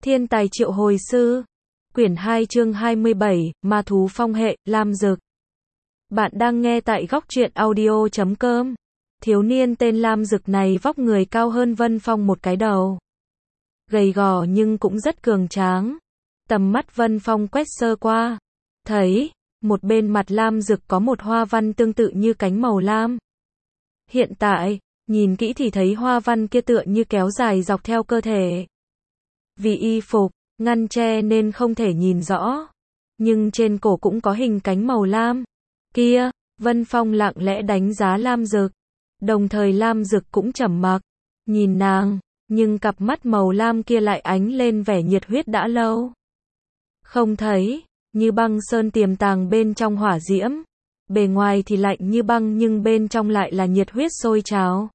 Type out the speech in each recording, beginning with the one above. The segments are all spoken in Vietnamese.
Thiên tài triệu hồi sư. Quyển 2 chương 27, Ma thú phong hệ, Lam Dực. Bạn đang nghe tại góc truyện audio.com. Thiếu niên tên Lam Dực này vóc người cao hơn Vân Phong một cái đầu. Gầy gò nhưng cũng rất cường tráng. Tầm mắt Vân Phong quét sơ qua. Thấy, một bên mặt Lam Dực có một hoa văn tương tự như cánh màu lam. Hiện tại, nhìn kỹ thì thấy hoa văn kia tựa như kéo dài dọc theo cơ thể. Vì y phục ngăn che nên không thể nhìn rõ, nhưng trên cổ cũng có hình cánh màu lam. Kia, Vân Phong lặng lẽ đánh giá Lam Dực, đồng thời Lam Dực cũng trầm mặc, nhìn nàng, nhưng cặp mắt màu lam kia lại ánh lên vẻ nhiệt huyết đã lâu không thấy, như băng sơn tiềm tàng bên trong hỏa diễm. Bề ngoài thì lạnh như băng nhưng bên trong lại là nhiệt huyết sôi trào.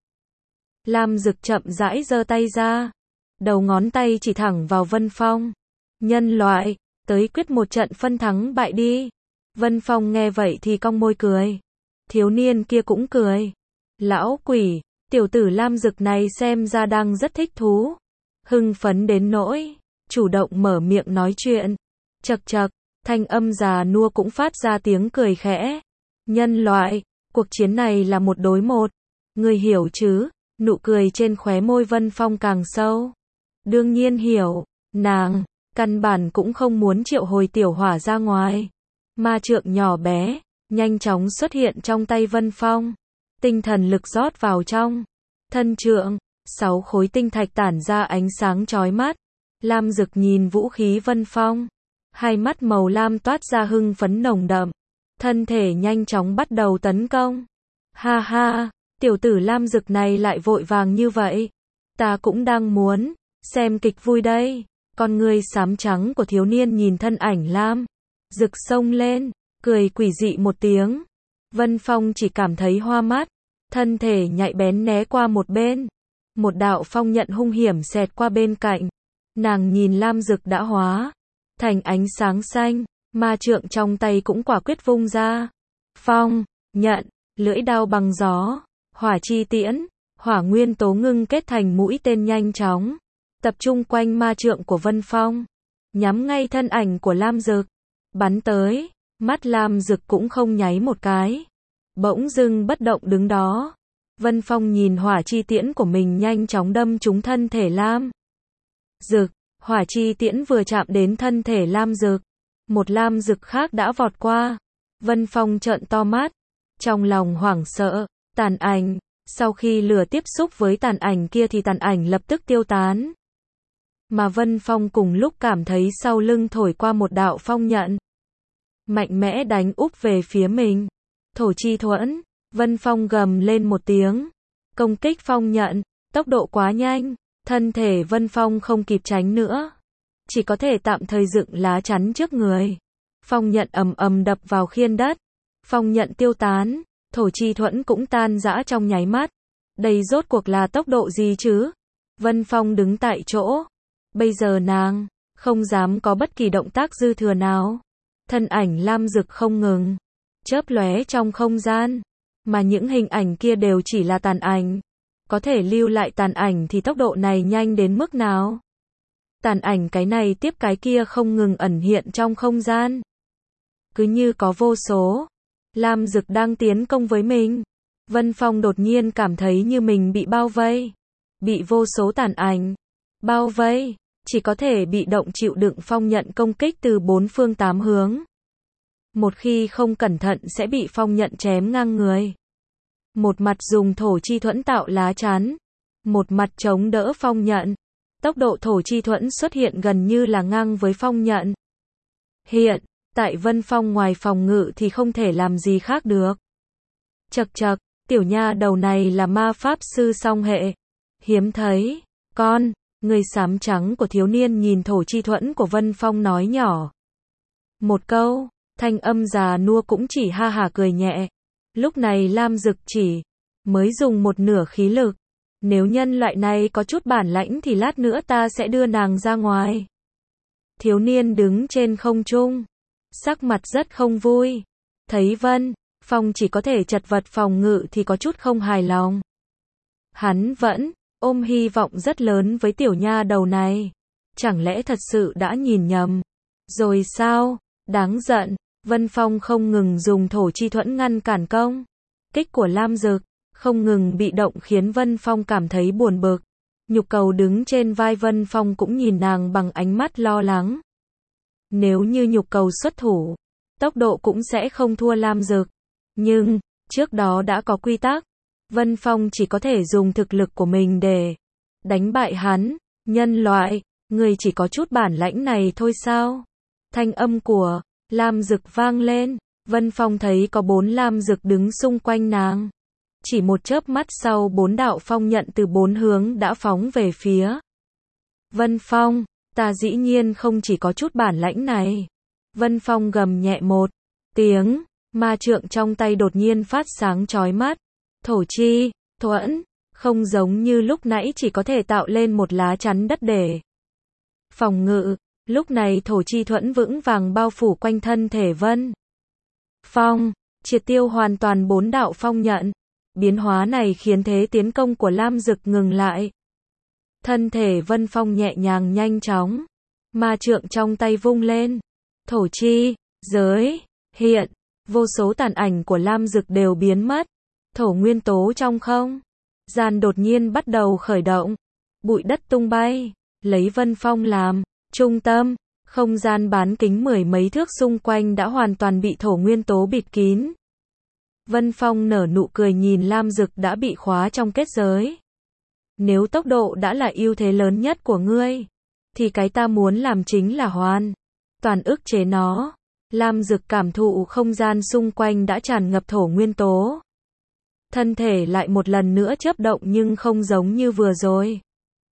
Lam Dực chậm rãi giơ tay ra, đầu ngón tay chỉ thẳng vào Vân Phong. Nhân loại, tới quyết một trận phân thắng bại đi. Vân Phong nghe vậy thì cong môi cười. Thiếu niên kia cũng cười. Lão quỷ, tiểu tử Lam Dực này xem ra đang rất thích thú. Hưng phấn đến nỗi, chủ động mở miệng nói chuyện. Chậc chậc, thanh âm già nua cũng phát ra tiếng cười khẽ. Nhân loại, cuộc chiến này là một đối một. Ngươi hiểu chứ? Nụ cười trên khóe môi Vân Phong càng sâu. Đương nhiên hiểu, nàng, căn bản cũng không muốn triệu hồi tiểu hỏa ra ngoài. Ma trượng nhỏ bé, nhanh chóng xuất hiện trong tay Vân Phong. Tinh thần lực rót vào trong thân trượng, 6 khối tinh thạch tản ra ánh sáng chói mắt. Lam Dực nhìn vũ khí Vân Phong, hai mắt màu lam toát ra hưng phấn nồng đậm. Thân thể nhanh chóng bắt đầu tấn công. Ha ha, tiểu tử Lam Dực này lại vội vàng như vậy. Ta cũng đang muốn xem kịch vui đây. Con ngươi xám trắng của thiếu niên nhìn thân ảnh Lam Dực xông lên, cười quỷ dị một tiếng. Vân Phong chỉ cảm thấy hoa mắt, thân thể nhạy bén né qua một bên. Một đạo phong nhận hung hiểm xẹt qua bên cạnh. Nàng nhìn Lam Dực đã hóa thành ánh sáng xanh, ma trượng trong tay cũng quả quyết vung ra. Phong nhận, lưỡi đao bằng gió, hỏa chi tiễn, hỏa nguyên tố ngưng kết thành mũi tên nhanh chóng, tập trung quanh ma trượng của Vân Phong, nhắm ngay thân ảnh của Lam Dực, bắn tới. Mắt Lam Dực cũng không nháy một cái, bỗng dưng bất động đứng đó. Vân Phong nhìn hỏa chi tiễn của mình nhanh chóng đâm trúng thân thể Lam Dực. Hỏa chi tiễn vừa chạm đến thân thể Lam Dực, một Lam Dực khác đã vọt qua. Vân Phong trợn to mắt, trong lòng hoảng sợ. Tàn ảnh, sau khi lửa tiếp xúc với tàn ảnh kia thì tàn ảnh lập tức tiêu tán. Mà Vân Phong cùng lúc cảm thấy sau lưng thổi qua một đạo phong nhận, mạnh mẽ đánh úp về phía mình. Thổ chi thuẫn, Vân Phong gầm lên một tiếng, công kích phong nhận, tốc độ quá nhanh, thân thể Vân Phong không kịp tránh nữa, chỉ có thể tạm thời dựng lá chắn trước người. Phong nhận ầm ầm đập vào khiên đất, phong nhận tiêu tán, thổ chi thuẫn cũng tan rã trong nháy mắt. Đây rốt cuộc là tốc độ gì chứ? Vân Phong đứng tại chỗ, bây giờ nàng không dám có bất kỳ động tác dư thừa nào. Thân ảnh Lam Dực không ngừng chớp lóe trong không gian, mà những hình ảnh kia đều chỉ là tàn ảnh. Có thể lưu lại tàn ảnh thì tốc độ này nhanh đến mức nào? Tàn ảnh cái này tiếp cái kia không ngừng ẩn hiện trong không gian. Cứ như có vô số Lam Dực đang tiến công với mình. Vân Phong đột nhiên cảm thấy như mình bị bao vây, bị vô số tàn ảnh bao vây, chỉ có thể bị động chịu đựng phong nhận công kích từ 4 phương 8 hướng. Một khi không cẩn thận sẽ bị phong nhận chém ngang người. Một mặt dùng thổ chi thuẫn tạo lá chắn, một mặt chống đỡ phong nhận. Tốc độ thổ chi thuẫn xuất hiện gần như là ngang với phong nhận. Hiện tại Vân Phong ngoài phòng ngự thì không thể làm gì khác được. Chậc chậc, tiểu nha đầu này là ma pháp sư song hệ. Hiếm thấy. Con, người xám trắng của thiếu niên nhìn thổ chi thuẫn của Vân Phong nói nhỏ một câu, thanh âm già nua cũng chỉ ha hả cười nhẹ. Lúc này Lam Dực chỉ mới dùng một nửa khí lực. Nếu nhân loại này có chút bản lãnh thì lát nữa ta sẽ đưa nàng ra ngoài. Thiếu niên đứng trên không trung, sắc mặt rất không vui. Thấy Vân Phong chỉ có thể chật vật phòng ngự thì có chút không hài lòng. Hắn vẫn ôm hy vọng rất lớn với tiểu nha đầu này. chẳng lẽ thật sự đã nhìn nhầm rồi sao? Đáng giận, Vân Phong không ngừng dùng thổ chi thuẫn ngăn cản công kích của Lam Dực, không ngừng bị động khiến Vân Phong cảm thấy buồn bực. Nhục Cầu đứng trên vai Vân Phong cũng nhìn nàng bằng ánh mắt lo lắng. Nếu như Nhục Cầu xuất thủ, tốc độ cũng sẽ không thua Lam Dực. Nhưng, trước đó đã có quy tắc, Vân Phong chỉ có thể dùng thực lực của mình để đánh bại hắn. Nhân loại, người chỉ có chút bản lãnh này thôi sao? Thanh âm của Lam Dực vang lên, Vân Phong thấy có 4 Lam Dực đứng xung quanh nàng. Chỉ một chớp mắt sau 4 đạo phong nhận từ 4 hướng đã phóng về phía Vân Phong. Ta dĩ nhiên không chỉ có chút bản lãnh này. Vân Phong gầm nhẹ một tiếng, ma trượng trong tay đột nhiên phát sáng chói mắt. Thổ chi thuẫn, không giống như lúc nãy chỉ có thể tạo lên một lá chắn đất để phòng ngự. Lúc này thổ chi thuẫn vững vàng bao phủ quanh thân thể Vân Phong, triệt tiêu hoàn toàn 4 đạo phong nhận. Biến hóa này khiến thế tiến công của Lam Dực ngừng lại. Thân thể Vân Phong nhẹ nhàng nhanh chóng, ma trượng trong tay vung lên. Thổ chi giới hiện, vô số tàn ảnh của Lam Dực đều biến mất. Thổ nguyên tố trong không gian đột nhiên bắt đầu khởi động, bụi đất tung bay, lấy Vân Phong làm trung tâm, không gian bán kính 10 mấy thước xung quanh đã hoàn toàn bị thổ nguyên tố bịt kín. Vân Phong nở nụ cười nhìn Lam Dực đã bị khóa trong kết giới. Nếu tốc độ đã là ưu thế lớn nhất của ngươi, thì cái ta muốn làm chính là hoàn toàn ức chế nó. Lam Dực cảm thụ không gian xung quanh đã tràn ngập thổ nguyên tố. Thân thể lại một lần nữa chớp động nhưng không giống như vừa rồi.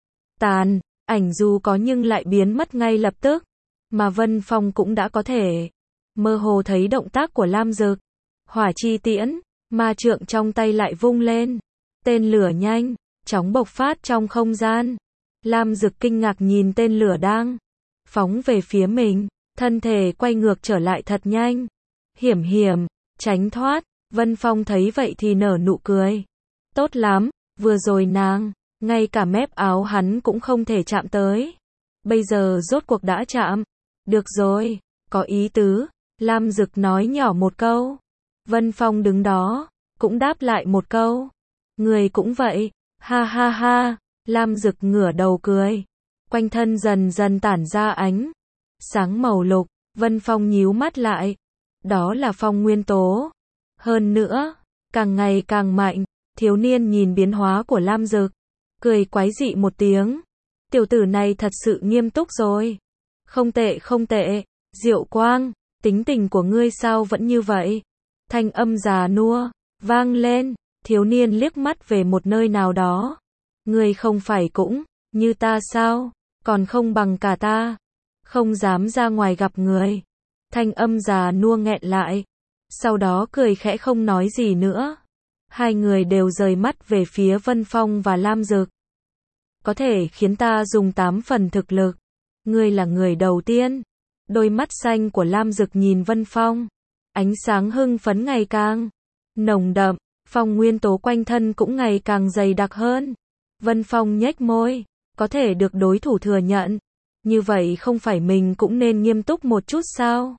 Tàn ảnh dù có nhưng lại biến mất ngay lập tức, mà Vân Phong cũng đã có thể mơ hồ thấy động tác của Lam Dực. Hỏa chi tiễn, ma trượng trong tay lại vung lên. Tên lửa nhanh chóng bộc phát trong không gian. Lam Dực kinh ngạc nhìn tên lửa đang phóng về phía mình, thân thể quay ngược trở lại thật nhanh. Hiểm hiểm, tránh thoát. Vân Phong thấy vậy thì nở nụ cười. Tốt lắm, vừa rồi nàng, ngay cả mép áo hắn cũng không thể chạm tới. Bây giờ rốt cuộc đã chạm. Được rồi, có ý tứ. Lam Dực nói nhỏ một câu. Vân Phong đứng đó, cũng đáp lại một câu. Người cũng vậy. Ha ha ha. Lam Dực ngửa đầu cười. Quanh thân dần dần tản ra ánh sáng màu lục. Vân Phong nhíu mắt lại. Đó là phong nguyên tố. Hơn nữa, càng ngày càng mạnh. Thiếu niên nhìn biến hóa của Lam Dực, cười quái dị một tiếng. Tiểu tử này thật sự nghiêm túc rồi. Không tệ không tệ. Diệu Quang, tính tình của ngươi sao vẫn như vậy? Thanh âm già nua vang lên. Thiếu niên liếc mắt về một nơi nào đó. Ngươi không phải cũng như ta sao? Còn không bằng cả ta. Không dám ra ngoài gặp người. Thanh âm già nua nghẹn lại. Sau đó cười khẽ không nói gì nữa. Hai người đều rời mắt về phía Vân Phong và Lam Dực. Có thể khiến ta dùng 8 phần thực lực. Ngươi là người đầu tiên. Đôi mắt xanh của Lam Dực nhìn Vân Phong. Ánh sáng hưng phấn ngày càng nồng đậm. Phong nguyên tố quanh thân cũng ngày càng dày đặc hơn. Vân Phong nhếch môi. Có thể được đối thủ thừa nhận. Như vậy không phải mình cũng nên nghiêm túc một chút sao?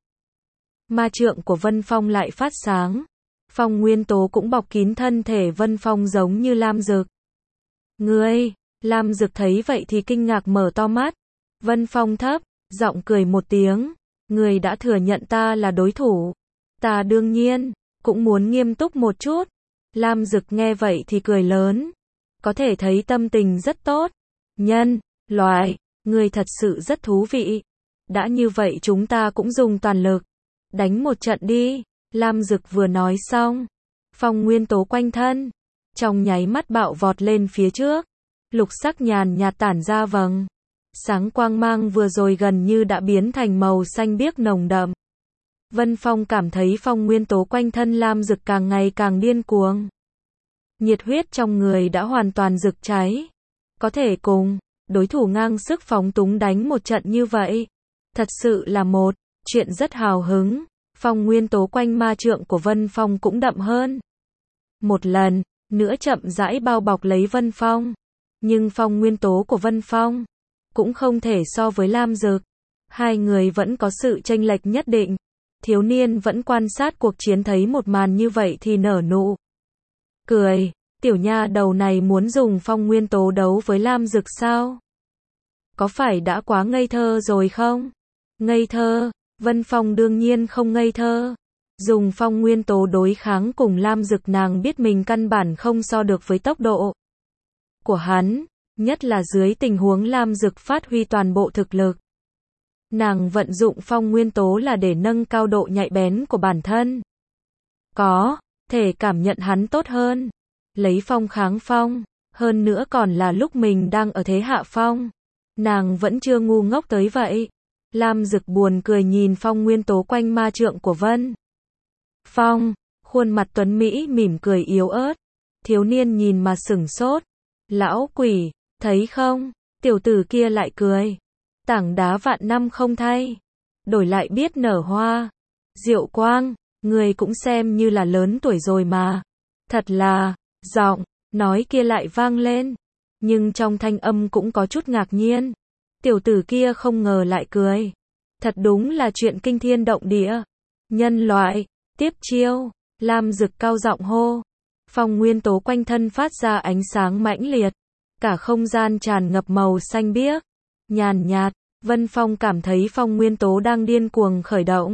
Ma trượng của Vân Phong lại phát sáng. Phong nguyên tố cũng bọc kín thân thể Vân Phong giống như Lam Dực. Ngươi, Lam Dực thấy vậy thì kinh ngạc mở to mắt. Vân Phong thấp giọng cười một tiếng. Ngươi đã thừa nhận ta là đối thủ. Ta đương nhiên cũng muốn nghiêm túc một chút. Lam Dực nghe vậy thì cười lớn. Có thể thấy tâm tình rất tốt. Nhân loại, ngươi thật sự rất thú vị. Đã như vậy chúng ta cũng dùng toàn lực. Đánh một trận đi. Lam Dực vừa nói xong. Phong nguyên tố quanh thân trong nháy mắt bạo vọt lên phía trước. Lục sắc nhàn nhạt tản ra vầng sáng quang mang vừa rồi gần như đã biến thành màu xanh biếc nồng đậm. Vân Phong cảm thấy phong nguyên tố quanh thân Lam Dực càng ngày càng điên cuồng. Nhiệt huyết trong người đã hoàn toàn rực cháy. Có thể cùng đối thủ ngang sức phóng túng đánh một trận như vậy. Thật sự là một chuyện rất hào hứng. Phong nguyên tố quanh ma trượng của Vân Phong cũng đậm hơn. Một lần nữa chậm rãi bao bọc lấy Vân Phong. Nhưng phong nguyên tố của Vân Phong cũng không thể so với Lam Dực. Hai người vẫn có sự chênh lệch nhất định. Thiếu niên vẫn quan sát cuộc chiến thấy một màn như vậy thì nở nụ cười. Tiểu nha đầu này muốn dùng phong nguyên tố đấu với Lam Dực sao? Có phải đã quá ngây thơ rồi không? Ngây thơ? Vân Phong đương nhiên không ngây thơ. Dùng phong nguyên tố đối kháng cùng Lam Dực, nàng biết mình căn bản không so được với tốc độ của hắn, nhất là dưới tình huống Lam Dực phát huy toàn bộ thực lực. Nàng vận dụng phong nguyên tố là để nâng cao độ nhạy bén của bản thân. Có thể cảm nhận hắn tốt hơn. Lấy phong kháng phong. Hơn nữa còn là lúc mình đang ở thế hạ phong. Nàng vẫn chưa ngu ngốc tới vậy. Lam Dực buồn cười nhìn phong nguyên tố quanh ma trượng của Vân Phong. Khuôn mặt tuấn Mỹ mỉm cười yếu ớt. Thiếu niên nhìn mà sửng sốt. Lão quỷ, thấy không? Tiểu tử kia lại cười. Tảng đá vạn năm không thay, đổi lại biết nở hoa. Diệu Quang, người cũng xem như là lớn tuổi rồi mà. Thật là, giọng nói kia lại vang lên, nhưng trong thanh âm cũng có chút ngạc nhiên. Tiểu tử kia không ngờ lại cười. Thật đúng là chuyện kinh thiên động địa. Nhân loại, tiếp chiêu. Lam Dực cao giọng hô. Phong nguyên tố quanh thân phát ra ánh sáng mãnh liệt. Cả không gian tràn ngập màu xanh biếc. Nhàn nhạt, Vân Phong cảm thấy phong nguyên tố đang điên cuồng khởi động.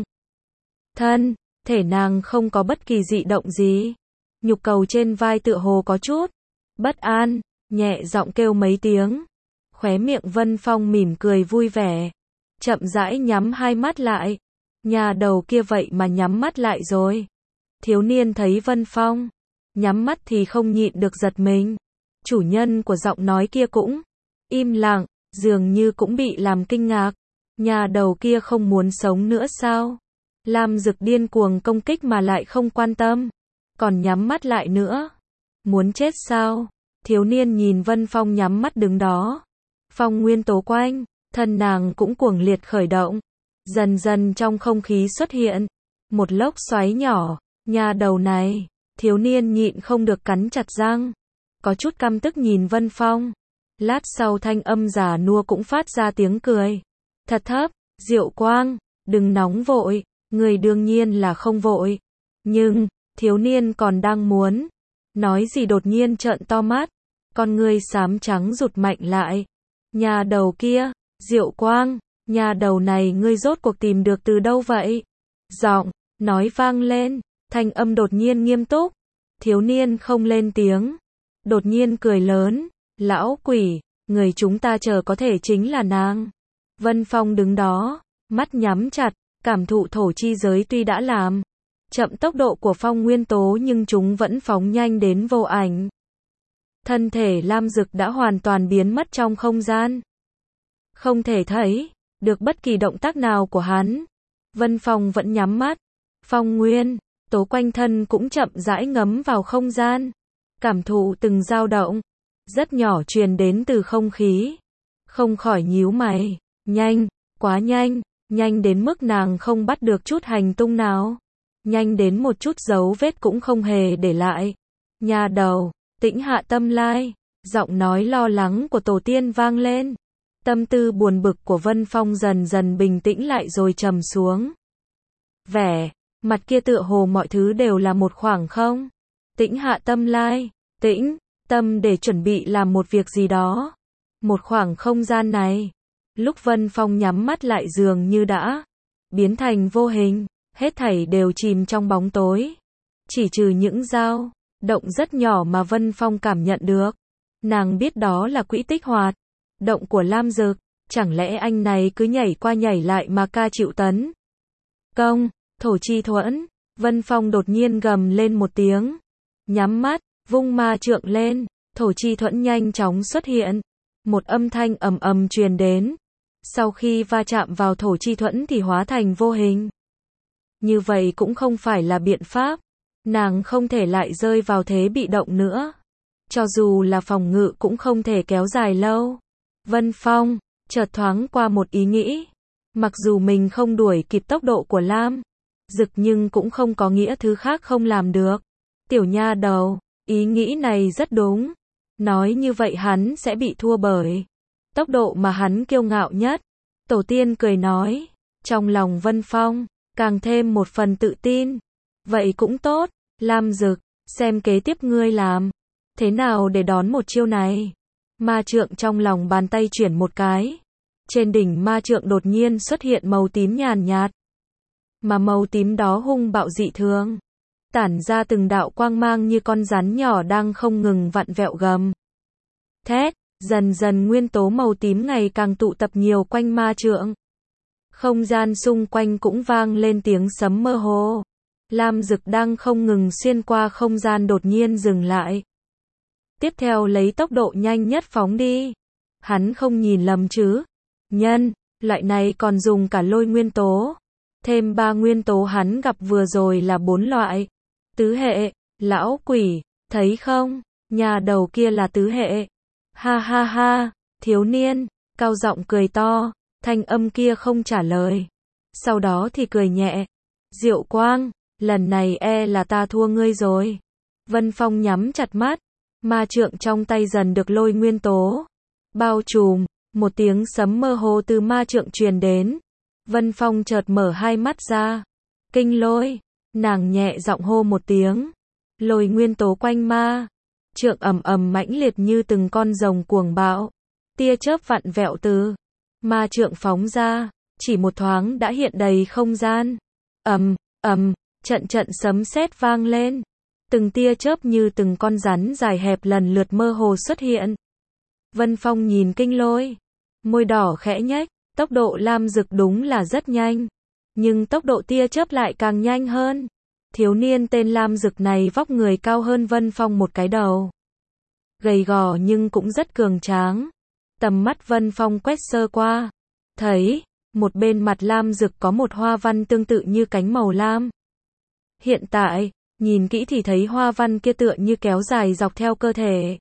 Thân thể nàng không có bất kỳ dị động gì. Nhục cầu trên vai tựa hồ có chút bất an, nhẹ giọng kêu mấy tiếng. Khóe miệng Vân Phong mỉm cười vui vẻ, chậm rãi nhắm hai mắt lại. Nhà đầu kia vậy mà nhắm mắt lại rồi. Thiếu niên thấy Vân Phong nhắm mắt thì không nhịn được giật mình. Chủ nhân của giọng nói kia cũng im lặng, dường như cũng bị làm kinh ngạc. Nhà đầu kia không muốn sống nữa sao? Lam Dực điên cuồng công kích mà lại không quan tâm, còn nhắm mắt lại nữa. Muốn chết sao? Thiếu niên nhìn Vân Phong nhắm mắt đứng đó. Phong nguyên tố quanh thân nàng cũng cuồng liệt khởi động. Dần dần trong không khí xuất hiện một lốc xoáy nhỏ. Nhà đầu này, thiếu niên nhịn không được cắn chặt răng, có chút căm tức nhìn Vân Phong. Lát sau thanh âm già nua cũng phát ra tiếng cười. Thật thấp, Diệu Quang, đừng nóng vội, người đương nhiên là không vội. Nhưng, thiếu niên còn đang muốn nói gì đột nhiên trợn to mắt, con ngươi xám trắng rụt mạnh lại. Nhà đầu kia, Diệu Quang, nhà đầu này ngươi rốt cuộc tìm được từ đâu vậy? Giọng nói vang lên, thanh âm đột nhiên nghiêm túc. Thiếu niên không lên tiếng, đột nhiên cười lớn. Lão quỷ, người chúng ta chờ có thể chính là nàng. Vân Phong đứng đó, mắt nhắm chặt, cảm thụ thổ chi giới tuy đã làm chậm tốc độ của phong nguyên tố nhưng chúng vẫn phóng nhanh đến vô ảnh. Thân thể Lam Dực đã hoàn toàn biến mất trong không gian. Không thể thấy được bất kỳ động tác nào của hắn. Vân Phong vẫn nhắm mắt. Phong nguyên tố quanh thân cũng chậm rãi ngấm vào không gian. Cảm thụ từng dao động rất nhỏ truyền đến từ không khí. Không khỏi nhíu mày. Nhanh, quá nhanh, nhanh đến mức nàng không bắt được chút hành tung nào. Nhanh đến một chút dấu vết cũng không hề để lại. Nhà đầu, tĩnh hạ tâm lai. Giọng nói lo lắng của tổ tiên vang lên. Tâm tư buồn bực của Vân Phong dần dần bình tĩnh lại rồi trầm xuống. Vẻ mặt kia tựa hồ mọi thứ đều là một khoảng không. Tĩnh hạ tâm lai, tĩnh tâm để chuẩn bị làm một việc gì đó. Một khoảng không gian này, lúc Vân Phong nhắm mắt lại dường như đã biến thành vô hình, hết thảy đều chìm trong bóng tối. Chỉ trừ những dao động rất nhỏ mà Vân Phong cảm nhận được. Nàng biết đó là quỹ tích hoạt động của Lam Dực. Chẳng lẽ anh này cứ nhảy qua nhảy lại mà ca chịu tấn công? Thổ chi thuẫn. Vân Phong đột nhiên gầm lên một tiếng, nhắm mắt, vung ma trượng lên. Thổ chi thuẫn nhanh chóng xuất hiện. Một âm thanh ầm ầm truyền đến. Sau khi va chạm vào thổ chi thuẫn thì hóa thành vô hình. Như vậy cũng không phải là biện pháp. Nàng không thể lại rơi vào thế bị động nữa. Cho dù là phòng ngự cũng không thể kéo dài lâu. Vân Phong chợt thoáng qua một ý nghĩ. Mặc dù mình không đuổi kịp tốc độ của Lam Dực nhưng cũng không có nghĩa thứ khác không làm được. Tiểu nha đầu, ý nghĩ này rất đúng. Nói như vậy hắn sẽ bị thua bởi tốc độ mà hắn kiêu ngạo nhất. Tổ tiên cười nói, trong lòng Vân Phong càng thêm một phần tự tin. Vậy cũng tốt, Lam Dực, xem kế tiếp ngươi làm thế nào để đón một chiêu này. Ma trượng trong lòng bàn tay chuyển một cái. Trên đỉnh ma trượng đột nhiên xuất hiện màu tím nhàn nhạt. Mà màu tím đó hung bạo dị thường. Tản ra từng đạo quang mang như con rắn nhỏ đang không ngừng vặn vẹo gầm thét. Dần dần nguyên tố màu tím ngày càng tụ tập nhiều quanh ma trượng. Không gian xung quanh cũng vang lên tiếng sấm mơ hồ. Lam Dực đang không ngừng xuyên qua không gian đột nhiên dừng lại. Tiếp theo lấy tốc độ nhanh nhất phóng đi. Hắn không nhìn lầm chứ. Nhân, loại này còn dùng cả lôi nguyên tố. Thêm 3 nguyên tố hắn gặp vừa rồi là 4 loại. Tứ hệ, lão quỷ, thấy không? Nhà đầu kia là tứ hệ. Ha ha ha, thiếu niên, cao giọng cười to, thanh âm kia không trả lời. Sau đó thì cười nhẹ. Diệu Quang, lần này là ta thua ngươi rồi. Vân Phong nhắm chặt mắt, ma trượng trong tay dần được lôi nguyên tố bao trùm, một tiếng sấm mơ hồ từ ma trượng truyền đến. Vân Phong chợt mở hai mắt ra. Kinh lôi, nàng nhẹ giọng hô một tiếng. Lôi nguyên tố quanh ma trượng ầm ầm mãnh liệt như từng con rồng cuồng bạo. Tia chớp vặn vẹo từ ma trượng phóng ra, chỉ một thoáng đã hiện đầy không gian. Ầm, ầm, trận trận sấm sét vang lên. Từng tia chớp như từng con rắn dài hẹp lần lượt mơ hồ xuất hiện. Vân Phong nhìn kinh lôi, môi đỏ khẽ nhếch, tốc độ Lam Dực đúng là rất nhanh, nhưng tốc độ tia chớp lại càng nhanh hơn. Thiếu niên tên Lam Dực này vóc người cao hơn Vân Phong một cái đầu. Gầy gò nhưng cũng rất cường tráng. Tầm mắt Vân Phong quét sơ qua, thấy, một bên mặt Lam Dực có một hoa văn tương tự như cánh màu lam. Hiện tại, nhìn kỹ thì thấy hoa văn kia tựa như kéo dài dọc theo cơ thể.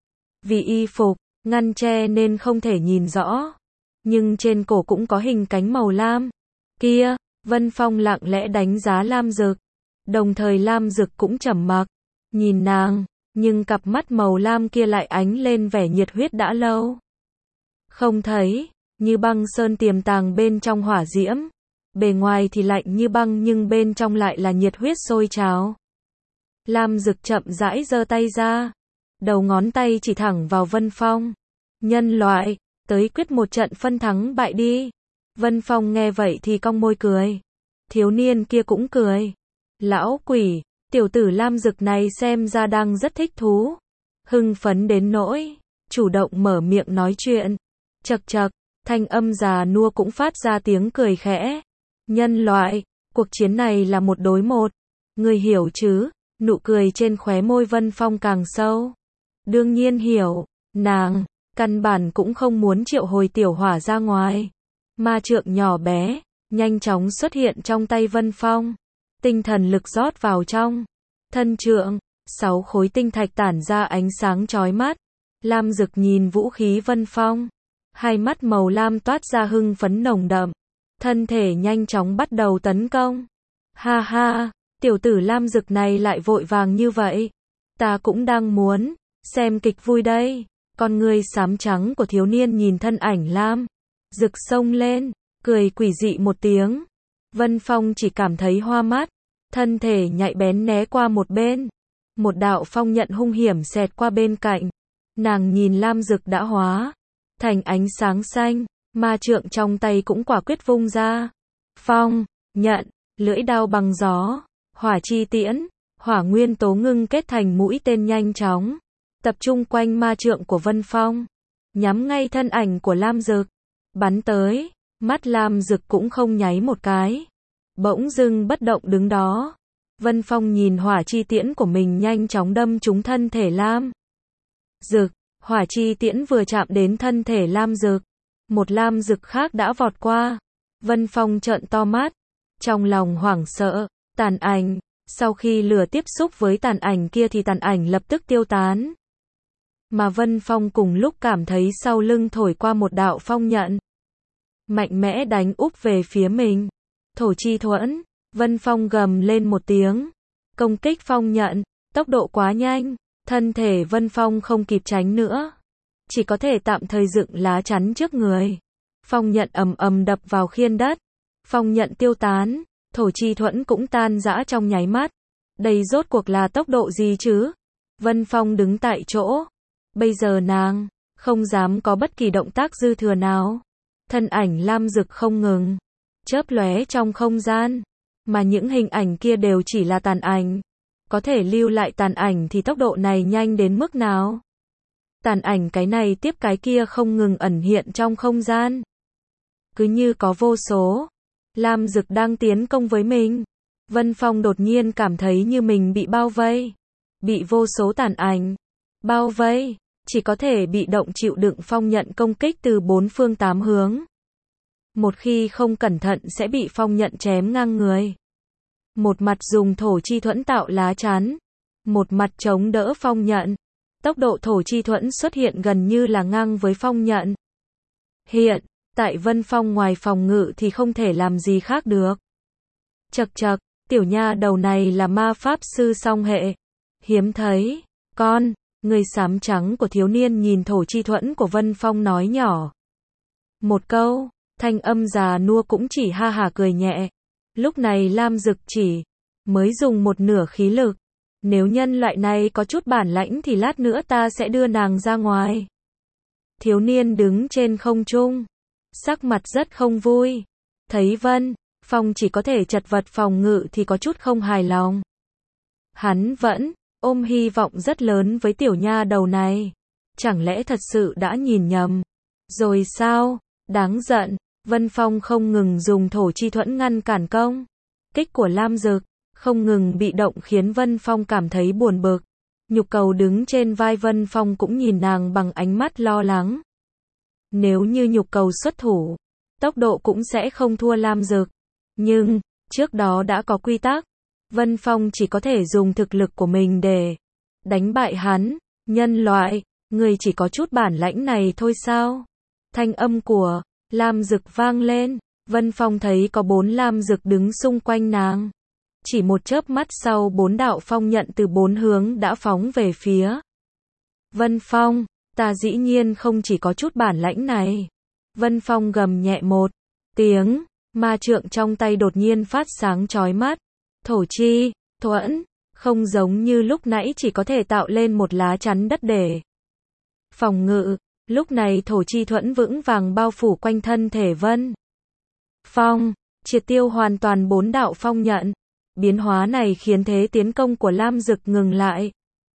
Vì y phục ngăn che nên không thể nhìn rõ, nhưng trên cổ cũng có hình cánh màu lam. Kia, Vân Phong lặng lẽ đánh giá Lam Dực. Đồng thời Lam Dực cũng trầm mặc, nhìn nàng, nhưng cặp mắt màu lam kia lại ánh lên vẻ nhiệt huyết đã lâu không thấy, như băng sơn tiềm tàng bên trong hỏa diễm. Bề ngoài thì lạnh như băng nhưng bên trong lại là nhiệt huyết sôi trào. Lam Dực chậm rãi giơ tay ra, đầu ngón tay chỉ thẳng vào Vân Phong. Nhân loại, tới quyết một trận phân thắng bại đi. Vân Phong nghe vậy thì cong môi cười. Thiếu niên kia cũng cười. Lão quỷ, tiểu tử Lam Dực này xem ra đang rất thích thú. Hưng phấn đến nỗi, chủ động mở miệng nói chuyện. Chậc chậc, thanh âm già nua cũng phát ra tiếng cười khẽ. Nhân loại, cuộc chiến này là một đối một. Ngươi hiểu chứ? Nụ cười trên khóe môi Vân Phong càng sâu. Đương nhiên hiểu, nàng, căn bản cũng không muốn triệu hồi tiểu hỏa ra ngoài. Ma trượng nhỏ bé, nhanh chóng xuất hiện trong tay Vân Phong. Tinh thần lực rót vào trong thân trượng, 6 khối tinh thạch tản ra ánh sáng chói mắt. Lam Dực nhìn vũ khí Vân Phong, hai mắt màu lam toát ra hưng phấn nồng đậm, thân thể nhanh chóng bắt đầu tấn công. Ha ha, tiểu tử Lam Dực này lại vội vàng như vậy. Ta cũng đang muốn xem kịch vui đây. Con ngươi xám trắng của thiếu niên nhìn thân ảnh Lam Dực xông lên, cười quỷ dị một tiếng. Vân Phong chỉ cảm thấy hoa mắt, thân thể nhạy bén né qua một bên. Một đạo phong nhận hung hiểm xẹt qua bên cạnh. Nàng nhìn Lam Dực đã hóa thành ánh sáng xanh, ma trượng trong tay cũng quả quyết vung ra. Phong, nhận, lưỡi đao bằng gió, hỏa chi tiễn, hỏa nguyên tố ngưng kết thành mũi tên nhanh chóng, tập trung quanh ma trượng của Vân Phong, nhắm ngay thân ảnh của Lam Dực, bắn tới. Mắt Lam Dực cũng không nháy một cái, bỗng dưng bất động đứng đó. Vân Phong nhìn hỏa chi tiễn của mình nhanh chóng đâm trúng thân thể Lam Dực. Hỏa chi tiễn vừa chạm đến thân thể Lam Dực, một Lam Dực khác đã vọt qua. Vân Phong trợn to mắt, trong lòng hoảng sợ. Tàn ảnh, sau khi lửa tiếp xúc với tàn ảnh kia thì tàn ảnh lập tức tiêu tán. Mà Vân Phong cùng lúc cảm thấy sau lưng thổi qua một đạo phong nhận, mạnh mẽ đánh úp về phía mình. Thổ chi thuẫn, Vân Phong gầm lên một tiếng, công kích phong nhận, tốc độ quá nhanh, thân thể Vân Phong không kịp tránh nữa. chỉ có thể tạm thời dựng lá chắn trước người. Phong nhận ầm ầm đập vào khiên đất. Phong nhận tiêu tán, thổ chi thuẫn cũng tan rã trong nháy mắt. Đây rốt cuộc là tốc độ gì chứ? Vân Phong đứng tại chỗ. Bây giờ nàng không dám có bất kỳ động tác dư thừa nào. Thân ảnh lam rực không ngừng chớp lóe trong không gian, mà những hình ảnh kia đều chỉ là tàn ảnh. Có thể lưu lại tàn ảnh thì tốc độ này nhanh đến mức nào? Tàn ảnh cái này tiếp cái kia không ngừng ẩn hiện trong không gian. Cứ như có vô số lam rực đang tiến công với mình. Vân Phong đột nhiên cảm thấy như mình bị bao vây, bị vô số tàn ảnh bao vây, chỉ có thể bị động chịu đựng phong nhận công kích từ bốn phương tám hướng. Một khi không cẩn thận sẽ bị phong nhận chém ngang người. Một mặt dùng thổ chi thuẫn tạo lá chắn, một mặt chống đỡ phong nhận. Tốc độ thổ chi thuẫn xuất hiện gần như là ngang với phong nhận. Hiện tại Vân Phong ngoài phòng ngự thì không thể làm gì khác được. Chậc chậc, tiểu nha đầu này là ma pháp sư song hệ. Hiếm thấy. Con, người xám trắng của thiếu niên nhìn thổ chi thuẫn của Vân Phong nói nhỏ. Một câu, thanh âm già nua cũng chỉ ha hả cười nhẹ. Lúc này lam rực chỉ mới dùng một nửa khí lực. Nếu nhân loại này có chút bản lãnh thì lát nữa ta sẽ đưa nàng ra ngoài. Thiếu niên đứng trên không trung, sắc mặt rất không vui. Thấy Vân Phong chỉ có thể chật vật phòng ngự thì có chút không hài lòng. Hắn vẫn ôm hy vọng rất lớn với tiểu nha đầu này. Chẳng lẽ thật sự đã nhìn nhầm rồi sao? Đáng giận. Vân Phong không ngừng dùng thổ chi thuẫn ngăn cản công kích của lam dực, không ngừng bị động khiến Vân Phong cảm thấy buồn bực. Nhục cầu đứng trên vai Vân Phong cũng nhìn nàng bằng ánh mắt lo lắng. Nếu như nhục cầu xuất thủ, tốc độ cũng sẽ không thua lam dực. Nhưng, trước đó đã có quy tắc. Vân Phong chỉ có thể dùng thực lực của mình để đánh bại hắn. Nhân loại, người chỉ có chút bản lãnh này thôi sao? Thanh âm của lam dực vang lên. Vân Phong thấy có 4 lam dực đứng xung quanh nàng. Chỉ một chớp mắt sau 4 đạo phong nhận từ 4 hướng đã phóng về phía Vân Phong. Ta dĩ nhiên không chỉ có chút bản lãnh này. Vân Phong gầm nhẹ một tiếng, ma trượng trong tay đột nhiên phát sáng chói mắt. Thổ chi thuẫn, không giống như lúc nãy chỉ có thể tạo lên một lá chắn đất để phòng ngự. Lúc này thổ chi thuẫn vững vàng bao phủ quanh thân thể Vân Phong, triệt tiêu hoàn toàn 4 đạo phong nhận. Biến hóa này khiến thế tiến công của lam dực ngừng lại.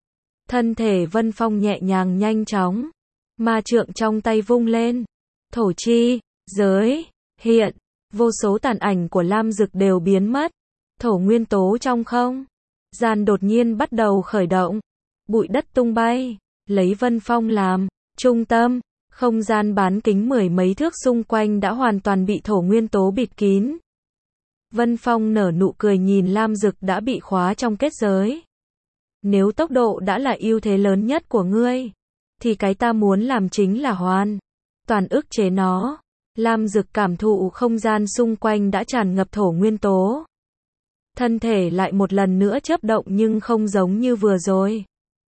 Thân thể Vân Phong nhẹ nhàng nhanh chóng. Ma trượng trong tay vung lên. Thổ chi giới hiện. Vô số tàn ảnh của lam dực đều biến mất. Thổ nguyên tố trong không gian đột nhiên bắt đầu khởi động. Bụi đất tung bay. Lấy Vân Phong làm trung tâm. Không gian bán kính 10 mấy thước xung quanh đã hoàn toàn bị thổ nguyên tố bịt kín. Vân Phong nở nụ cười nhìn lam dực đã bị khóa trong kết giới. Nếu tốc độ đã là ưu thế lớn nhất của ngươi, thì cái ta muốn làm chính là hoàn toàn ức chế nó. Lam dực cảm thụ không gian xung quanh đã tràn ngập thổ nguyên tố. Thân thể lại một lần nữa chớp động nhưng không giống như vừa rồi.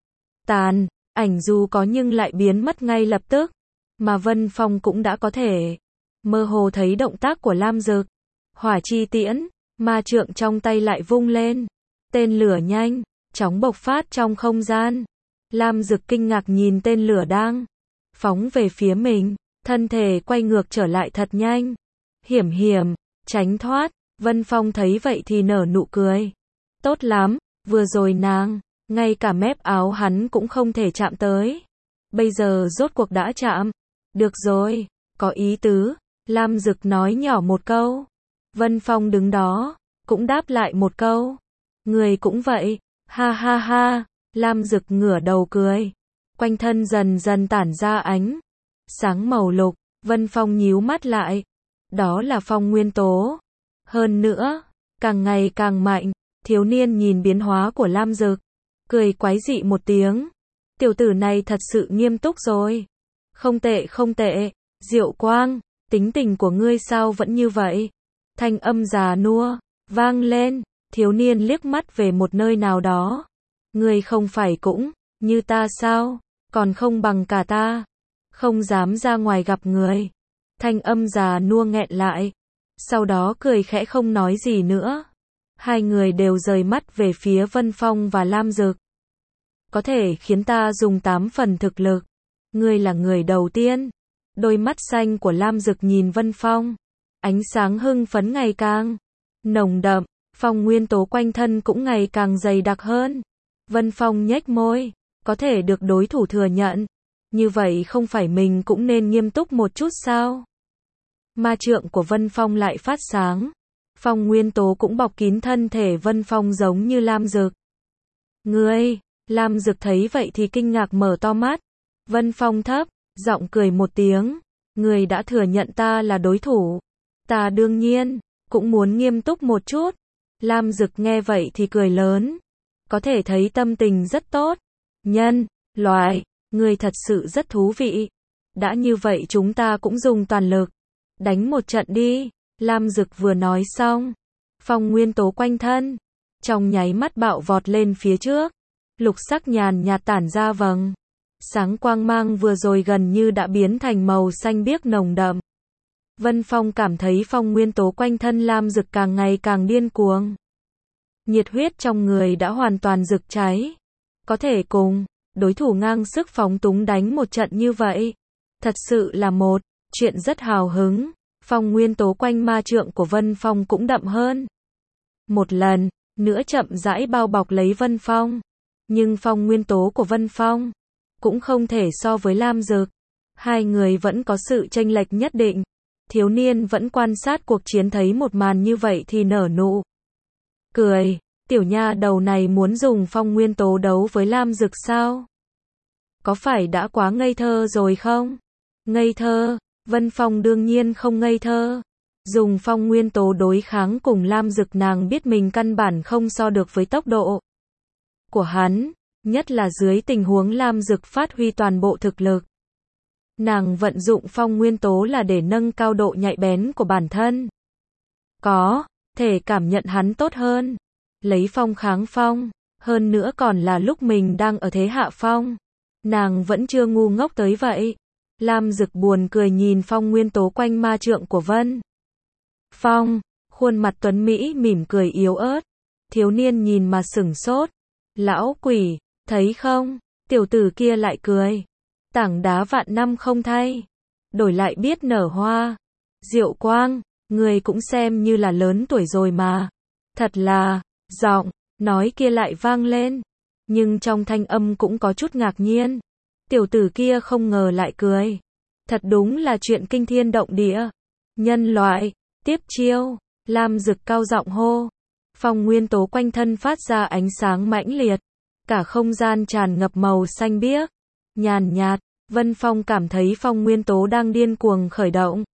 Tàn ảnh dù có nhưng lại biến mất ngay lập tức. Mà Vân Phong cũng đã có thể mơ hồ thấy động tác của lam dực. Hỏa chi tiễn, ma trượng trong tay lại vung lên. Tên lửa nhanh chóng bộc phát trong không gian. Lam dực kinh ngạc nhìn tên lửa đang phóng về phía mình, thân thể quay ngược trở lại thật nhanh. Hiểm hiểm, tránh thoát. Vân Phong thấy vậy thì nở nụ cười. Tốt lắm, vừa rồi nàng, ngay cả mép áo hắn cũng không thể chạm tới. Bây giờ rốt cuộc đã chạm. Được rồi, có ý tứ. Lam dực nói nhỏ một câu. Vân Phong đứng đó, cũng đáp lại một câu. Người cũng vậy. Ha ha ha. Lam dực ngửa đầu cười. Quanh thân dần dần tản ra ánh sáng màu lục. Vân Phong nhíu mắt lại. Đó là phong nguyên tố. Hơn nữa, càng ngày càng mạnh. Thiếu niên nhìn biến hóa của lam dực, cười quái dị một tiếng. Tiểu tử này thật sự nghiêm túc rồi. Không tệ không tệ. Diệu Quang, tính tình của ngươi sao vẫn như vậy? Thanh âm già nua vang lên. Thiếu niên liếc mắt về một nơi nào đó. Ngươi không phải cũng như ta sao? Còn không bằng cả ta. không dám ra ngoài gặp người. Thanh âm già nua nghẹn lại. Sau đó cười khẽ không nói gì nữa. Hai người đều rời mắt về phía Vân Phong và Lam Dực. Có thể khiến ta dùng 8 phần thực lực. Ngươi là người đầu tiên. Đôi mắt xanh của Lam Dực nhìn Vân Phong. Ánh sáng hưng phấn ngày càng nồng đậm. Phong nguyên tố quanh thân cũng ngày càng dày đặc hơn. Vân Phong nhếch môi. Có thể được đối thủ thừa nhận. Như vậy không phải mình cũng nên nghiêm túc một chút sao? Ma trượng của Vân Phong lại phát sáng. Phong nguyên tố cũng bọc kín thân thể Vân Phong giống như Lam Dực. Ngươi, Lam Dực thấy vậy thì kinh ngạc mở to mắt. Vân Phong thấp, giọng cười một tiếng. Ngươi đã thừa nhận ta là đối thủ. Ta đương nhiên, cũng muốn nghiêm túc một chút. Lam Dực nghe vậy thì cười lớn. Có thể thấy tâm tình rất tốt. Nhân, loại, ngươi thật sự rất thú vị. Đã như vậy chúng ta cũng dùng toàn lực. Đánh một trận đi. Lam Dực vừa nói xong. Phong nguyên tố quanh thân. Trong nháy mắt bạo vọt lên phía trước. Lục sắc nhàn nhạt tản ra vầng sáng quang mang vừa rồi gần như đã biến thành màu xanh biếc nồng đậm. Vân Phong cảm thấy phong nguyên tố quanh thân Lam Dực càng ngày càng điên cuồng. Nhiệt huyết trong người đã hoàn toàn rực cháy. Có thể cùng đối thủ ngang sức phóng túng đánh một trận như vậy. Thật sự là một chuyện rất hào hứng. Phong nguyên tố quanh ma trượng của Vân Phong cũng đậm hơn. Một lần nữa chậm rãi bao bọc lấy Vân Phong. Nhưng phong nguyên tố của Vân Phong cũng không thể so với Lam Dực. Hai người vẫn có sự chênh lệch nhất định. Thiếu niên vẫn quan sát cuộc chiến thấy một màn như vậy thì nở nụ cười. Tiểu nha đầu này muốn dùng phong nguyên tố đấu với Lam Dực sao? Có phải đã quá ngây thơ rồi không? Ngây thơ? Vân Phong đương nhiên không ngây thơ. Dùng phong nguyên tố đối kháng cùng Lam Dực nàng biết mình căn bản không so được với tốc độ của hắn, nhất là dưới tình huống Lam Dực phát huy toàn bộ thực lực. Nàng vận dụng phong nguyên tố là để nâng cao độ nhạy bén của bản thân. Có thể cảm nhận hắn tốt hơn. Lấy phong kháng phong. Hơn nữa còn là lúc mình đang ở thế hạ phong. Nàng vẫn chưa ngu ngốc tới vậy. Lam Dực buồn cười nhìn phong nguyên tố quanh ma trượng của Vân Phong. Khuôn mặt tuấn Mỹ mỉm cười yếu ớt. Thiếu niên nhìn mà sửng sốt. Lão quỷ, thấy không? Tiểu tử kia lại cười. Tảng đá vạn năm không thay. Đổi lại biết nở hoa. Diệu Quang, người cũng xem như là lớn tuổi rồi mà. Thật là, giọng nói kia lại vang lên. Nhưng trong thanh âm cũng có chút ngạc nhiên. Tiểu tử kia không ngờ lại cười. Thật đúng là chuyện kinh thiên động địa. Nhân loại, tiếp chiêu. Lam Dực cao giọng hô. Phong nguyên tố quanh thân phát ra ánh sáng mãnh liệt. Cả không gian tràn ngập màu xanh biếc. Nhàn nhạt, Vân Phong cảm thấy phong nguyên tố đang điên cuồng khởi động.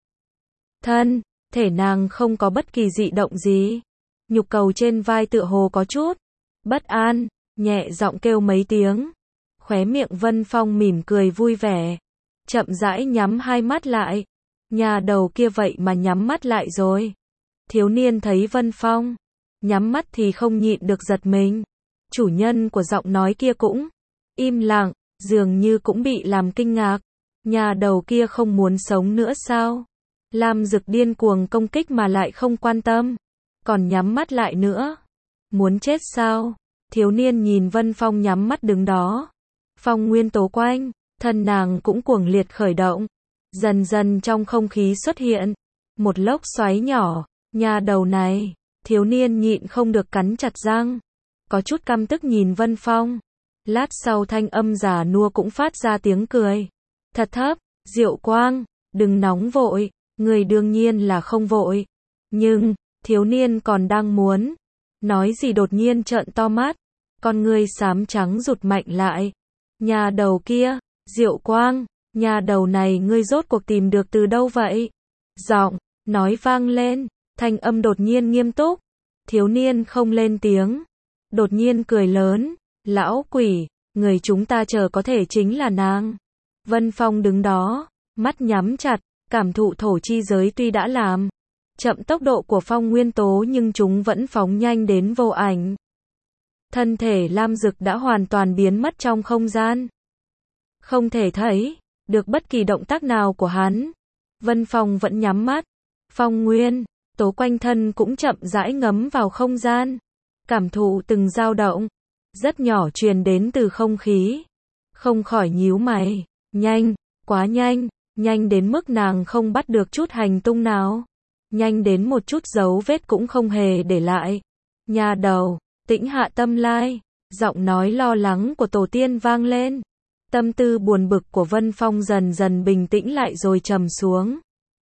Thân thể nàng không có bất kỳ dị động gì. Nhục cầu trên vai tựa hồ có chút bất an, nhẹ giọng kêu mấy tiếng. Khóe miệng Vân Phong mỉm cười vui vẻ. Chậm rãi nhắm hai mắt lại. Nhà đầu kia vậy mà nhắm mắt lại rồi. Thiếu niên thấy Vân Phong nhắm mắt thì không nhịn được giật mình. Chủ nhân của giọng nói kia cũng im lặng, dường như cũng bị làm kinh ngạc. Nhà đầu kia không muốn sống nữa sao? Lam Dực điên cuồng công kích mà lại không quan tâm. Còn nhắm mắt lại nữa. Muốn chết sao? Thiếu niên nhìn Vân Phong nhắm mắt đứng đó. Phong nguyên tố quanh thân nàng cũng cuồng liệt khởi động. Dần dần trong không khí xuất hiện một lốc xoáy nhỏ. Nhà đầu này, thiếu niên nhịn không được cắn chặt răng. Có chút căm tức nhìn Vân Phong. Lát sau thanh âm già nua cũng phát ra tiếng cười. Thật thấp, Diệu Quang, đừng nóng vội, người đương nhiên là không vội. Nhưng, thiếu niên còn đang muốn nói gì đột nhiên trợn to mắt. Con ngươi xám trắng rụt mạnh lại. Nhà đầu kia, Diệu Quang, nhà đầu này ngươi rốt cuộc tìm được từ đâu vậy? Giọng nói vang lên, thanh âm đột nhiên nghiêm túc. Thiếu niên không lên tiếng, đột nhiên cười lớn. Lão quỷ, người chúng ta chờ có thể chính là nàng. Vân Phong đứng đó, mắt nhắm chặt, cảm thụ thổ chi giới tuy đã làm chậm tốc độ của phong nguyên tố nhưng chúng vẫn phóng nhanh đến vô ảnh. Thân thể Lam Dực đã hoàn toàn biến mất trong không gian. Không thể thấy, được bất kỳ động tác nào của hắn. Vân Phong vẫn nhắm mắt. Phong nguyên tố quanh thân cũng chậm rãi ngấm vào không gian, cảm thụ từng dao động rất nhỏ truyền đến từ không khí. Không khỏi nhíu mày, nhanh, quá nhanh, nhanh đến mức nàng không bắt được chút hành tung nào, nhanh đến một chút dấu vết cũng không hề để lại. Nhà đầu, tĩnh hạ tâm lai, giọng nói lo lắng của tổ tiên vang lên. Tâm tư buồn bực của Vân Phong dần dần bình tĩnh lại rồi trầm xuống.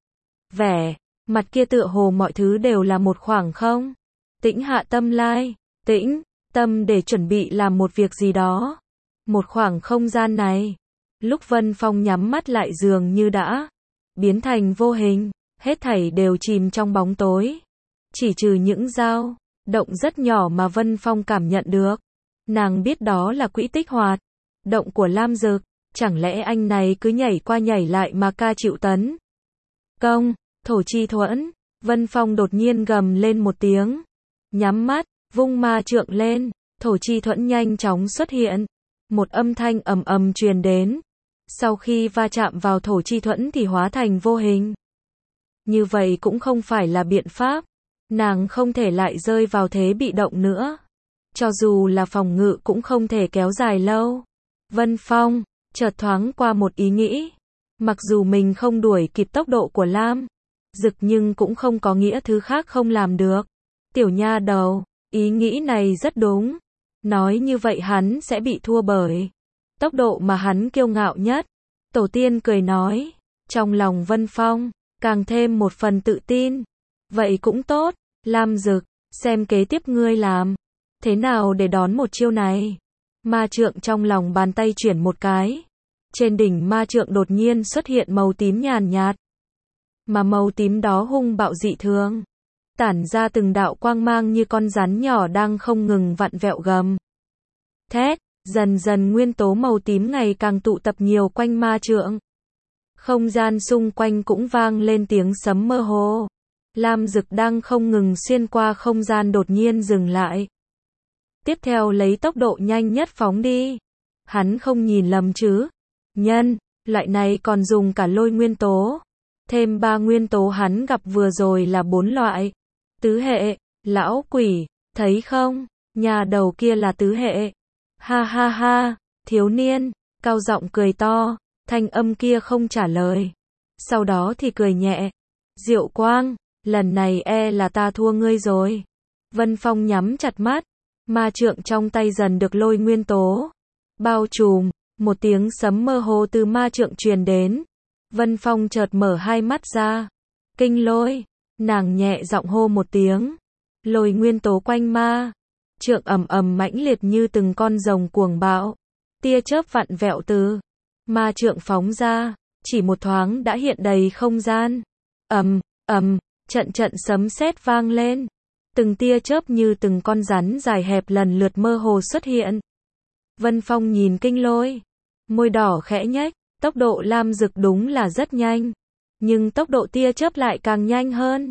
Vẻ mặt kia tựa hồ mọi thứ đều là một khoảng không. Tĩnh hạ tâm lai, tĩnh tâm để chuẩn bị làm một việc gì đó. Một khoảng không gian này, lúc Vân Phong nhắm mắt lại dường như đã biến thành vô hình, hết thảy đều chìm trong bóng tối. Chỉ trừ những dao động rất nhỏ mà Vân Phong cảm nhận được. Nàng biết đó là quỹ tích hoạt động của Lam Dực, chẳng lẽ anh này cứ nhảy qua nhảy lại mà ca chịu tấn công. Thổ chi thuẫn, Vân Phong đột nhiên gầm lên một tiếng, nhắm mắt, vung ma trượng lên, thổ chi thuẫn nhanh chóng xuất hiện. Một âm thanh ầm ầm truyền đến. Sau khi va chạm vào thổ chi thuẫn thì hóa thành vô hình. Như vậy cũng không phải là biện pháp. Nàng không thể lại rơi vào thế bị động nữa. Cho dù là phòng ngự cũng không thể kéo dài lâu. Vân Phong chợt thoáng qua một ý nghĩ. Mặc dù mình không đuổi kịp tốc độ của Lam Dực nhưng cũng không có nghĩa thứ khác không làm được. Tiểu nha đầu, ý nghĩ này rất đúng. Nói như vậy hắn sẽ bị thua bởi tốc độ mà hắn kiêu ngạo nhất. Tổ tiên cười nói. Trong lòng Vân Phong càng thêm một phần tự tin. Vậy cũng tốt, Lam Dực, xem kế tiếp ngươi làm thế nào để đón một chiêu này. Ma trượng trong lòng bàn tay chuyển một cái. Trên đỉnh ma trượng đột nhiên xuất hiện màu tím nhàn nhạt. Mà màu tím đó hung bạo dị thường. Tản ra từng đạo quang mang như con rắn nhỏ đang không ngừng vặn vẹo gầm thét. Dần dần nguyên tố màu tím ngày càng tụ tập nhiều quanh ma trượng. Không gian xung quanh cũng vang lên tiếng sấm mơ hồ. Lam Dực đang không ngừng xuyên qua không gian đột nhiên dừng lại. Tiếp theo lấy tốc độ nhanh nhất phóng đi. Hắn không nhìn lầm chứ. Nhân, loại này còn dùng cả lôi nguyên tố. Thêm 3 nguyên tố hắn gặp vừa rồi là 4 loại. Tứ hệ, lão quỷ, thấy không? Nhà đầu kia là tứ hệ. Ha ha ha, thiếu niên, cao giọng cười to, thanh âm kia không trả lời. Sau đó thì cười nhẹ. Diệu Quang, lần này là ta thua ngươi rồi. Vân Phong nhắm chặt mắt, ma trượng trong tay dần được lôi nguyên tố bao trùm, một tiếng sấm mơ hồ từ ma trượng truyền đến. Vân Phong chợt mở hai mắt ra. Kinh lôi, nàng nhẹ giọng hô một tiếng. Lôi nguyên tố quanh ma trượng ầm ầm mãnh liệt như từng con rồng cuồng bạo. Tia chớp vặn vẹo từ ma trượng phóng ra, chỉ một thoáng đã hiện đầy không gian. Ầm ầm, trận trận sấm sét vang lên. Từng tia chớp như từng con rắn dài hẹp lần lượt mơ hồ xuất hiện. Vân Phong nhìn kinh lôi, môi đỏ khẽ nhếch. Tốc độ Lam Dực đúng là rất nhanh, nhưng tốc độ tia chớp lại càng nhanh hơn.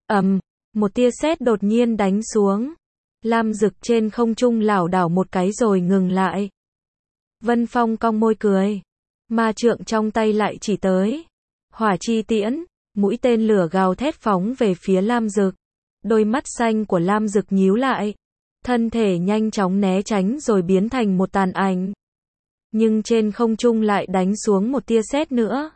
Một tia sét đột nhiên đánh xuống. Lam Dực trên không trung lảo đảo một cái rồi ngừng lại. Vân Phong cong môi cười. Ma trượng trong tay lại chỉ tới. Hỏa chi tiễn, mũi tên lửa gào thét phóng về phía Lam Dực. Đôi mắt xanh của Lam Dực nhíu lại. Thân thể nhanh chóng né tránh rồi biến thành một tàn ảnh. Nhưng trên không trung lại đánh xuống một tia sét nữa.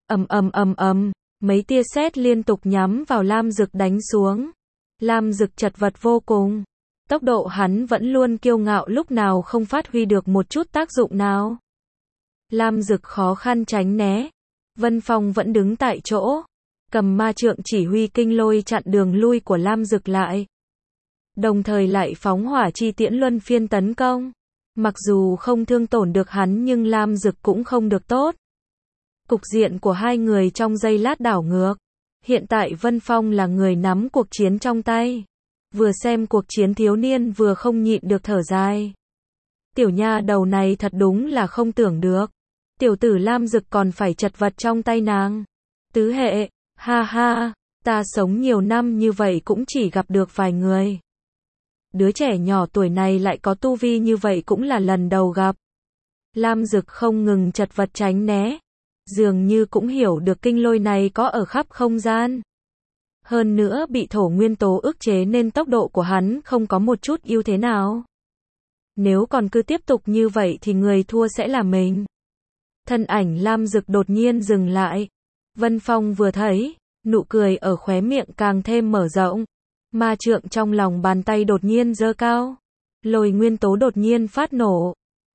Mấy tia sét liên tục nhắm vào Lam Dực đánh xuống. Lam Dực chật vật vô cùng. Tốc độ hắn vẫn luôn kiêu ngạo lúc nào không phát huy được một chút tác dụng nào. Lam Dực khó khăn tránh né. Vân Phong vẫn đứng tại chỗ, cầm ma trượng chỉ huy kinh lôi chặn đường lui của Lam Dực lại. Đồng thời lại phóng hỏa chi tiễn luân phiên tấn công. Mặc dù không thương tổn được hắn nhưng Lam Dực cũng không được tốt. Cục diện của hai người trong giây lát đảo ngược. Hiện tại Vân Phong là người nắm cuộc chiến trong tay. Vừa xem cuộc chiến thiếu niên vừa không nhịn được thở dài. Tiểu nha đầu này thật đúng là không tưởng được. Tiểu tử Lam Dực còn phải chật vật trong tay nàng. Tứ hệ, ha ha, ta sống nhiều năm như vậy cũng chỉ gặp được vài người. Đứa trẻ nhỏ tuổi này lại có tu vi như vậy cũng là lần đầu gặp. Lam Dực không ngừng chật vật tránh né. dường như cũng hiểu được kinh lôi này có ở khắp không gian. Hơn nữa bị thổ nguyên tố ức chế nên tốc độ của hắn không có một chút ưu thế nào. Nếu còn cứ tiếp tục như vậy thì người thua sẽ là mình. Thân ảnh lam dực đột nhiên dừng lại. Vân Phong vừa thấy, nụ cười ở khóe miệng càng thêm mở rộng. Ma trượng trong lòng bàn tay đột nhiên giơ cao. Lôi nguyên tố đột nhiên phát nổ.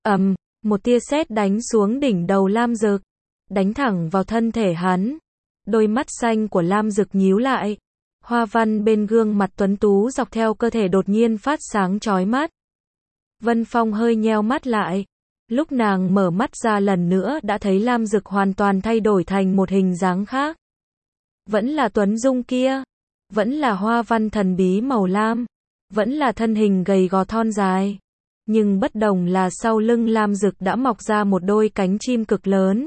Một tia sét đánh xuống đỉnh đầu lam dực. Đánh thẳng vào thân thể hắn. Đôi mắt xanh của lam dực nhíu lại. Hoa văn bên gương mặt tuấn tú dọc theo cơ thể đột nhiên phát sáng chói mắt. Vân Phong hơi nheo mắt lại. Lúc nàng mở mắt ra lần nữa đã thấy lam dực hoàn toàn thay đổi thành một hình dáng khác. Vẫn là tuấn dung kia. Vẫn là hoa văn thần bí màu lam. Vẫn là thân hình gầy gò thon dài. Nhưng bất đồng là sau lưng lam dực đã mọc ra một đôi cánh chim cực lớn.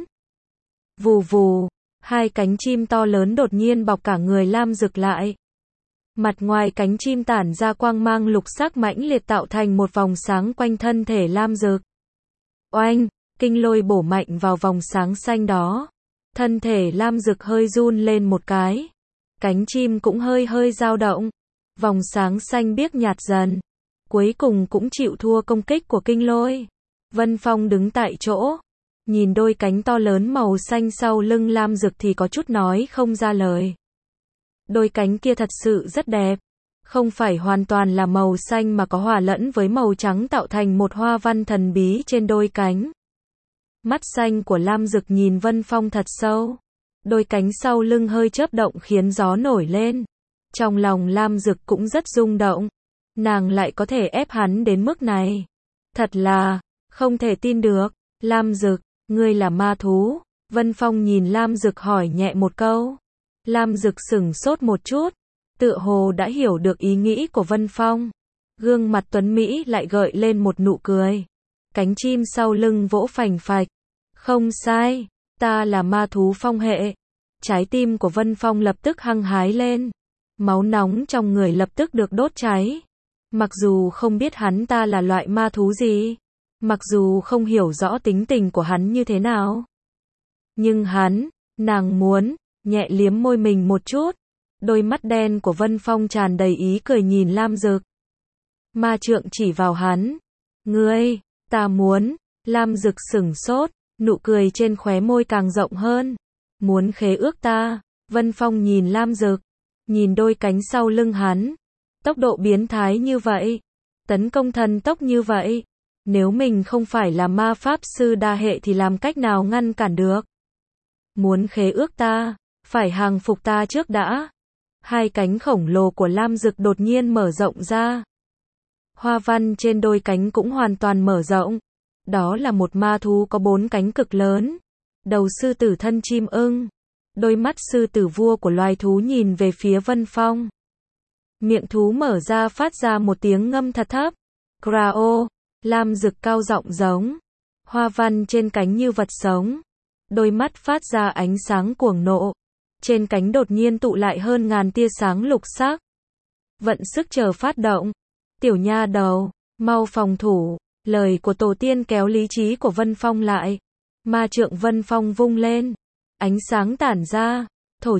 Vù vù, hai cánh chim to lớn đột nhiên bọc cả người lam dực lại. Mặt ngoài cánh chim tản ra quang mang lục sắc mãnh liệt tạo thành một vòng sáng quanh thân thể lam dực. Oanh, kinh lôi bổ mạnh vào vòng sáng xanh đó. Thân thể lam dực hơi run lên một cái. Cánh chim cũng hơi hơi dao động. Vòng sáng xanh biếc nhạt dần. Cuối cùng cũng chịu thua công kích của kinh lôi. Vân Phong đứng tại chỗ. Nhìn đôi cánh to lớn màu xanh sau lưng lam dực thì có chút nói không ra lời. Đôi cánh kia thật sự rất đẹp. Không phải hoàn toàn là màu xanh mà có hòa lẫn với màu trắng tạo thành một hoa văn thần bí trên đôi cánh. Mắt xanh của lam dực nhìn Vân Phong thật sâu. Đôi cánh sau lưng hơi chớp động khiến gió nổi lên. Trong lòng lam dực cũng rất rung động. Nàng lại có thể ép hắn đến mức này. Thật là không thể tin được. Lam dực, ngươi là ma thú. Vân Phong nhìn lam dực hỏi nhẹ một câu. Lam dực sửng sốt một chút. Tựa hồ đã hiểu được ý nghĩ của Vân Phong. Gương mặt tuấn Mỹ lại gợi lên một nụ cười. Cánh chim sau lưng vỗ phành phạch. Không sai, ta là ma thú phong hệ. Trái tim của Vân Phong lập tức hăng hái lên. Máu nóng trong người lập tức được đốt cháy. Mặc dù không biết hắn ta là loại ma thú gì. Mặc dù không hiểu rõ tính tình của hắn như thế nào. Nhưng nàng muốn, nhẹ liếm môi mình một chút. Đôi mắt đen của Vân Phong tràn đầy ý cười nhìn lam dực. Ma trượng chỉ vào hắn. Ngươi, ta muốn. Lam dực sửng sốt, nụ cười trên khóe môi càng rộng hơn. Muốn khế ước ta. Vân Phong nhìn lam dực. Nhìn đôi cánh sau lưng hắn. Tốc độ biến thái như vậy. Tấn công thần tốc như vậy. Nếu mình không phải là ma pháp sư đa hệ thì làm cách nào ngăn cản được. Muốn khế ước ta, phải hàng phục ta trước đã. Hai cánh khổng lồ của lam dực đột nhiên mở rộng ra. Hoa văn trên đôi cánh cũng hoàn toàn mở rộng. Đó là một ma thú có 4 cánh cực lớn. Đầu sư tử thân chim ưng. Đôi mắt sư tử vua của loài thú nhìn về phía Vân Phong. Miệng thú mở ra phát ra một tiếng ngâm thật thấp. Krao, lam dực cao giọng giống. Hoa văn trên cánh như vật sống. Đôi mắt phát ra ánh sáng cuồng nộ. Trên cánh đột nhiên tụ lại hơn ngàn tia sáng lục sắc. Vận sức chờ phát động. Tiểu nha đầu, mau phòng thủ. Lời của tổ tiên kéo lý trí của Vân Phong lại. Ma trượng Vân Phong vung lên. Ánh sáng tản ra. Thổ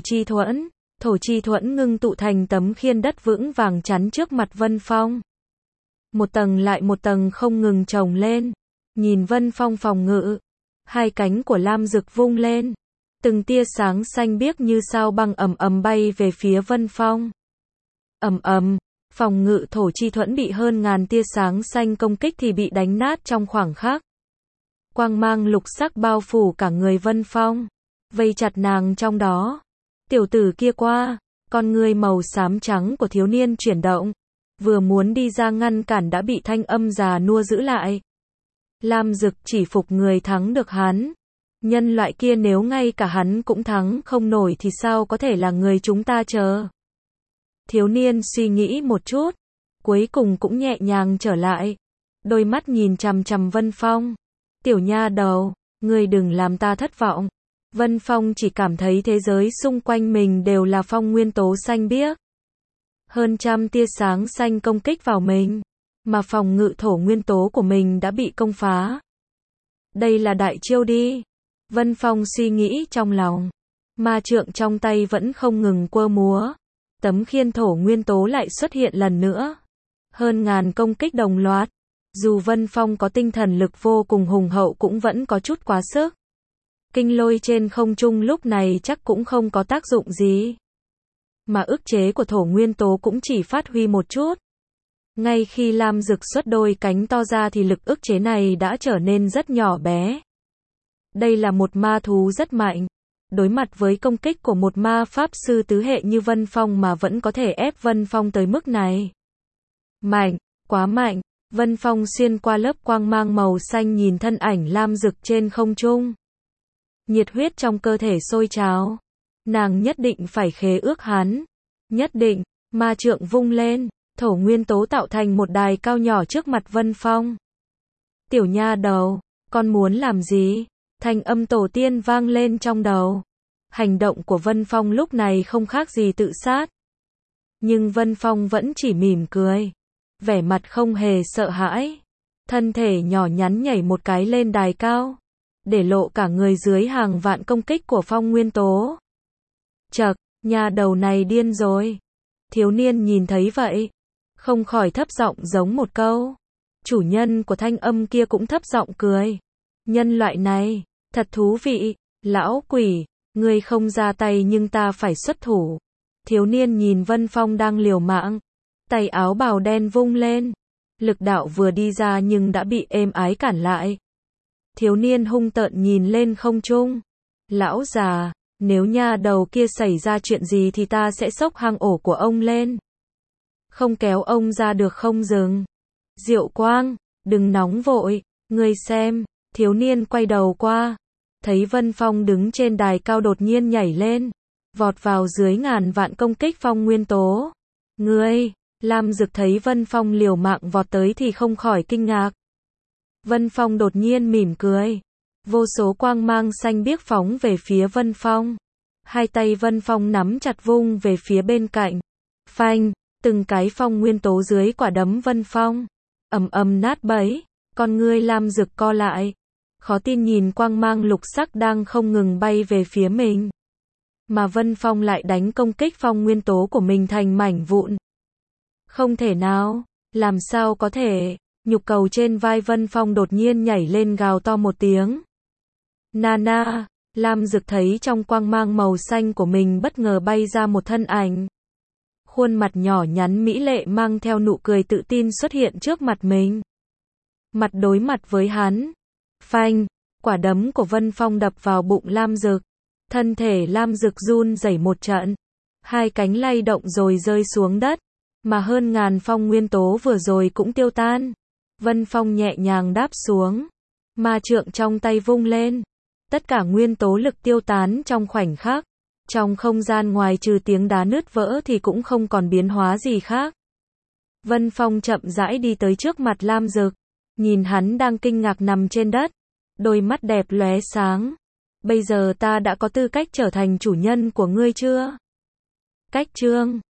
chi thuẫn ngưng tụ thành tấm khiên đất vững vàng chắn trước mặt Vân Phong. Một tầng lại một tầng không ngừng chồng lên. Nhìn Vân Phong phòng ngự. Hai cánh của lam dực vung lên. Từng tia sáng xanh biếc như sao băng ầm ầm bay về phía Vân Phong. Ầm ầm, phòng ngự thổ chi thuẫn bị hơn ngàn tia sáng xanh công kích thì bị đánh nát trong khoảng khắc. Quang mang lục sắc bao phủ cả người Vân Phong, vây chặt nàng trong đó. Tiểu tử kia qua, con ngươi màu xám trắng của thiếu niên chuyển động, vừa muốn đi ra ngăn cản đã bị thanh âm già nua giữ lại. Lam dực chỉ phục người thắng được hắn. Nhân loại kia nếu ngay cả hắn cũng thắng không nổi thì sao có thể là người chúng ta chờ. Thiếu niên suy nghĩ một chút, cuối cùng cũng nhẹ nhàng trở lại. Đôi mắt nhìn chằm chằm Vân Phong. Tiểu nha đầu, ngươi đừng làm ta thất vọng. Vân Phong chỉ cảm thấy thế giới xung quanh mình đều là phong nguyên tố xanh biếc. Hơn trăm tia sáng xanh công kích vào mình, mà phòng ngự thổ nguyên tố của mình đã bị công phá. Đây là đại chiêu đi. Vân Phong suy nghĩ trong lòng. Ma trượng trong tay vẫn không ngừng quơ múa. Tấm khiên thổ nguyên tố lại xuất hiện lần nữa. Hơn ngàn công kích đồng loạt. Dù Vân Phong có tinh thần lực vô cùng hùng hậu cũng vẫn có chút quá sức. Kinh lôi trên không trung lúc này chắc cũng không có tác dụng gì. Mà ức chế của thổ nguyên tố cũng chỉ phát huy một chút. Ngay khi lam dực xuất đôi cánh to ra thì lực ức chế này đã trở nên rất nhỏ bé. Đây là một ma thú rất mạnh. Đối mặt với công kích của một ma pháp sư tứ hệ như Vân Phong mà vẫn có thể ép Vân Phong tới mức này. Mạnh, quá mạnh. Vân Phong xuyên qua lớp quang mang màu xanh nhìn thân ảnh lam dực trên không trung. Nhiệt huyết trong cơ thể sôi trào. Nàng nhất định phải khế ước hắn. Nhất định, ma trượng vung lên, thổ nguyên tố tạo thành một đài cao nhỏ trước mặt Vân Phong. Tiểu nha đầu, con muốn làm gì? Thanh âm tổ tiên vang lên trong đầu. Hành động của Vân Phong lúc này không khác gì tự sát. Nhưng Vân Phong vẫn chỉ mỉm cười. Vẻ mặt không hề sợ hãi. Thân thể nhỏ nhắn nhảy một cái lên đài cao. Để lộ cả người dưới hàng vạn công kích của phong nguyên tố. Chậc, nhà đầu này điên rồi. Thiếu niên nhìn thấy vậy. Không khỏi thấp giọng giống một câu. Chủ nhân của thanh âm kia cũng thấp giọng cười. Nhân loại này, thật thú vị. Lão quỷ, ngươi không ra tay nhưng ta phải xuất thủ. Thiếu niên nhìn Vân Phong đang liều mạng. Tay áo bào đen vung lên. Lực đạo vừa đi ra nhưng đã bị êm ái cản lại. Thiếu niên hung tợn nhìn lên không trung. Lão già, nếu nha đầu kia xảy ra chuyện gì thì ta sẽ xốc hang ổ của ông lên. Không kéo ông ra được không dừng. Diệu Quang, đừng nóng vội, ngươi xem. Thiếu niên quay đầu qua. Thấy Vân Phong đứng trên đài cao đột nhiên nhảy lên. Vọt vào dưới ngàn vạn công kích phong nguyên tố. Ngươi, Lam Dực thấy Vân Phong liều mạng vọt tới thì không khỏi kinh ngạc. Vân Phong đột nhiên mỉm cười. Vô số quang mang xanh biếc phóng về phía Vân Phong. Hai tay Vân Phong nắm chặt vung về phía bên cạnh. Phanh, từng cái phong nguyên tố dưới quả đấm Vân Phong. Ầm ầm nát bấy, con ngươi Lam Dực co lại. Khó tin nhìn quang mang lục sắc đang không ngừng bay về phía mình. Mà Vân Phong lại đánh công kích phong nguyên tố của mình thành mảnh vụn. Không thể nào, làm sao có thể, nhục cầu trên vai Vân Phong đột nhiên nhảy lên gào to một tiếng. Nana, Lam Dực thấy trong quang mang màu xanh của mình bất ngờ bay ra một thân ảnh. Khuôn mặt nhỏ nhắn mỹ lệ mang theo nụ cười tự tin xuất hiện trước mặt mình. Mặt đối mặt với hắn. Phanh, quả đấm của Vân Phong đập vào bụng Lam Dực. Thân thể Lam Dực run rẩy một trận. Hai cánh lay động rồi rơi xuống đất. Mà hơn ngàn phong nguyên tố vừa rồi cũng tiêu tan. Vân Phong nhẹ nhàng đáp xuống. Ma trượng trong tay vung lên. Tất cả nguyên tố lực tiêu tán trong khoảnh khắc. Trong không gian ngoài trừ tiếng đá nứt vỡ thì cũng không còn biến hóa gì khác. Vân Phong chậm rãi đi tới trước mặt Lam Dực. Nhìn hắn đang kinh ngạc nằm trên đất. Đôi mắt đẹp lóe sáng. Bây giờ ta đã có tư cách trở thành chủ nhân của ngươi chưa? Cách chương